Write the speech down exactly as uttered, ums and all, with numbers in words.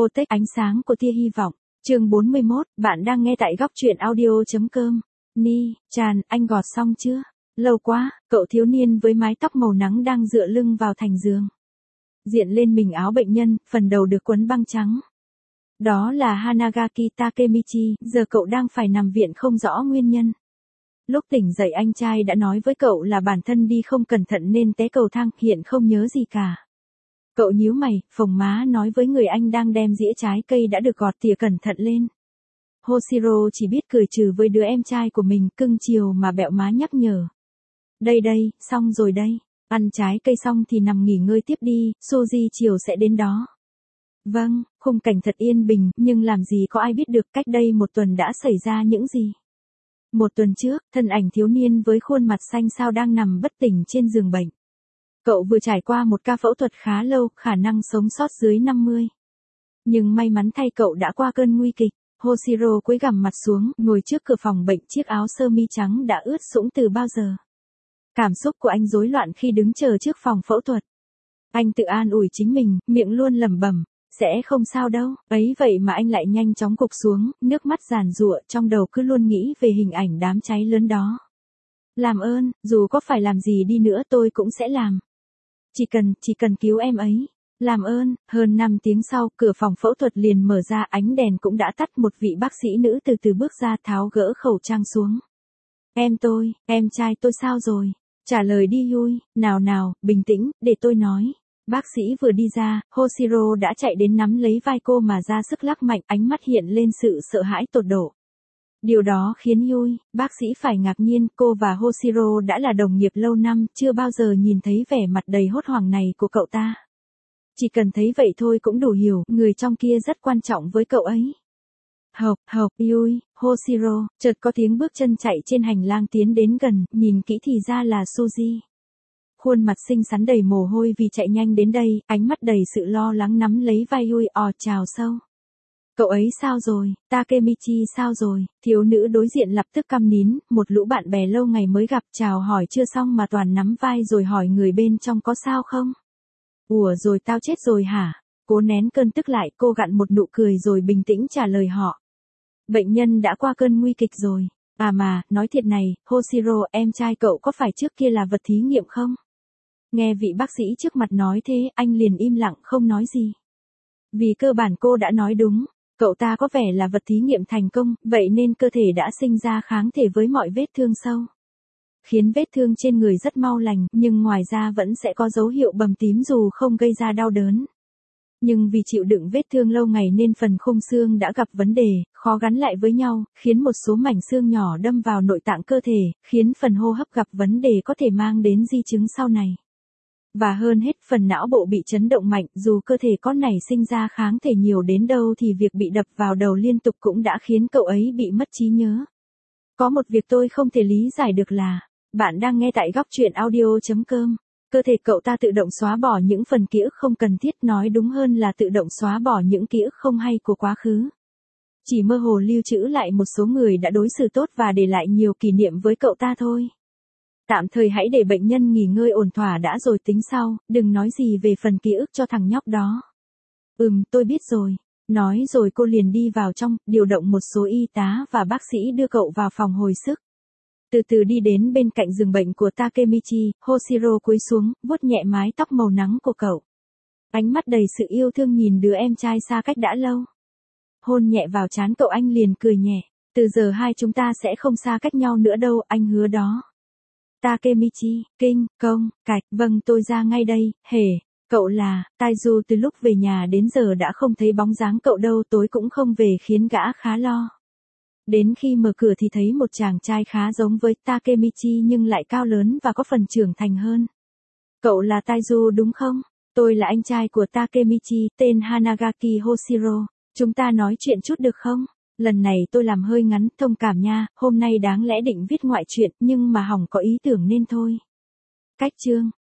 Ô tếch ánh sáng của tia hy vọng. Chương bốn mươi mốt, bạn đang nghe tại góc truyện audio.com. Ni, Tràn, anh gọt xong chưa? Lâu quá, cậu thiếu niên với mái tóc màu nắng đang dựa lưng vào thành giường. Diện lên mình áo bệnh nhân, phần đầu được quấn băng trắng. Đó là Hanagaki Takemichi, giờ cậu đang phải nằm viện không rõ nguyên nhân. Lúc tỉnh dậy anh trai đã nói với cậu là bản thân đi không cẩn thận nên té cầu thang, hiện không nhớ gì cả. Cậu nhíu mày, phồng má nói với người anh đang đem dĩa trái cây đã được gọt tỉa cẩn thận lên. Hoshiro chỉ biết cười trừ với đứa em trai của mình, cưng chiều mà bẹo má nhắc nhở. Đây đây, xong rồi đây, ăn trái cây xong thì nằm nghỉ ngơi tiếp đi, Suzy chiều sẽ đến đó. Vâng, khung cảnh thật yên bình, nhưng làm gì có ai biết được cách đây một tuần đã xảy ra những gì. Một tuần trước, thân ảnh thiếu niên với khuôn mặt xanh xao đang nằm bất tỉnh trên giường bệnh. Cậu vừa trải qua một ca phẫu thuật khá lâu, khả năng sống sót dưới năm mươi. Nhưng may mắn thay cậu đã qua cơn nguy kịch. Hoshiro cúi gằm mặt xuống, ngồi trước cửa phòng bệnh, chiếc áo sơ mi trắng đã ướt sũng từ bao giờ. Cảm xúc của anh rối loạn khi đứng chờ trước phòng phẫu thuật. Anh tự an ủi chính mình, miệng luôn lẩm bẩm, sẽ không sao đâu, ấy vậy mà anh lại nhanh chóng gục xuống, nước mắt giàn giụa, trong đầu cứ luôn nghĩ về hình ảnh đám cháy lớn đó. Làm ơn, dù có phải làm gì đi nữa tôi cũng sẽ làm. Chỉ cần, chỉ cần cứu em ấy. Làm ơn. Hơn năm tiếng sau, cửa phòng phẫu thuật liền mở ra, ánh đèn cũng đã tắt, một vị bác sĩ nữ từ từ bước ra, tháo gỡ khẩu trang xuống. Em tôi, em trai tôi sao rồi? Trả lời đi Yui, nào nào, bình tĩnh, để tôi nói. Bác sĩ vừa đi ra, Hoshiro đã chạy đến nắm lấy vai cô mà ra sức lắc mạnh, ánh mắt hiện lên sự sợ hãi tột độ. Điều đó khiến Yui, bác sĩ phải ngạc nhiên, cô và Hoshiro đã là đồng nghiệp lâu năm, chưa bao giờ nhìn thấy vẻ mặt đầy hốt hoảng này của cậu ta. Chỉ cần thấy vậy thôi cũng đủ hiểu, người trong kia rất quan trọng với cậu ấy. Hộc, hộc, Yui, Hoshiro, chợt có tiếng bước chân chạy trên hành lang tiến đến gần, nhìn kỹ thì ra là Suzy. Khuôn mặt xinh xắn đầy mồ hôi vì chạy nhanh đến đây, ánh mắt đầy sự lo lắng nắm lấy vai Yui, ò chào sâu. Cậu ấy sao rồi, Takemichi sao rồi, thiếu nữ đối diện lập tức câm nín, một lũ bạn bè lâu ngày mới gặp chào hỏi chưa xong mà toàn nắm vai rồi hỏi người bên trong có sao không. Ủa rồi tao chết rồi hả? Cố nén cơn tức lại, cô gặn một nụ cười rồi bình tĩnh trả lời họ. Bệnh nhân đã qua cơn nguy kịch rồi. À mà, nói thiệt này, Hoshiro, em trai cậu có phải trước kia là vật thí nghiệm không? Nghe vị bác sĩ trước mặt nói thế, anh liền im lặng không nói gì. Vì cơ bản cô đã nói đúng. Cậu ta có vẻ là vật thí nghiệm thành công, vậy nên cơ thể đã sinh ra kháng thể với mọi vết thương sâu. Khiến vết thương trên người rất mau lành, nhưng ngoài ra vẫn sẽ có dấu hiệu bầm tím dù không gây ra đau đớn. Nhưng vì chịu đựng vết thương lâu ngày nên phần khung xương đã gặp vấn đề, khó gắn lại với nhau, khiến một số mảnh xương nhỏ đâm vào nội tạng cơ thể, khiến phần hô hấp gặp vấn đề có thể mang đến di chứng sau này. Và hơn hết, phần não bộ bị chấn động mạnh, dù cơ thể có nảy sinh ra kháng thể nhiều đến đâu thì việc bị đập vào đầu liên tục cũng đã khiến cậu ấy bị mất trí nhớ. Có một việc tôi không thể lý giải được là, bạn đang nghe tại góc truyện audio.com, cơ thể cậu ta tự động xóa bỏ những phần ký ức không cần thiết, nói đúng hơn là tự động xóa bỏ những ký ức không hay của quá khứ. Chỉ mơ hồ lưu trữ lại một số người đã đối xử tốt và để lại nhiều kỷ niệm với cậu ta thôi. Tạm thời hãy để bệnh nhân nghỉ ngơi ổn thỏa đã rồi tính sau, đừng nói gì về phần ký ức cho thằng nhóc đó. Ừm, tôi biết rồi. Nói rồi cô liền đi vào trong, điều động một số y tá và bác sĩ đưa cậu vào phòng hồi sức. Từ từ đi đến bên cạnh giường bệnh của Takemichi, Hoshiro cúi xuống, vuốt nhẹ mái tóc màu nắng của cậu. Ánh mắt đầy sự yêu thương nhìn đứa em trai xa cách đã lâu. Hôn nhẹ vào trán cậu, anh liền cười nhẹ. Từ giờ hai chúng ta sẽ không xa cách nhau nữa đâu, anh hứa đó. Takemichi, kinh, công, cạch, vâng tôi ra ngay đây, hề, cậu là, Taizu từ lúc về nhà đến giờ đã không thấy bóng dáng cậu đâu, tối cũng không về khiến gã khá lo. Đến khi mở cửa thì thấy một chàng trai khá giống với Takemichi nhưng lại cao lớn và có phần trưởng thành hơn. Cậu là Taizu đúng không? Tôi là anh trai của Takemichi, tên Hanagaki Hoshiro, chúng ta nói chuyện chút được không? Lần này tôi làm hơi ngắn, thông cảm nha, hôm nay đáng lẽ định viết ngoại truyện nhưng mà hỏng có ý tưởng nên thôi. Cách chương.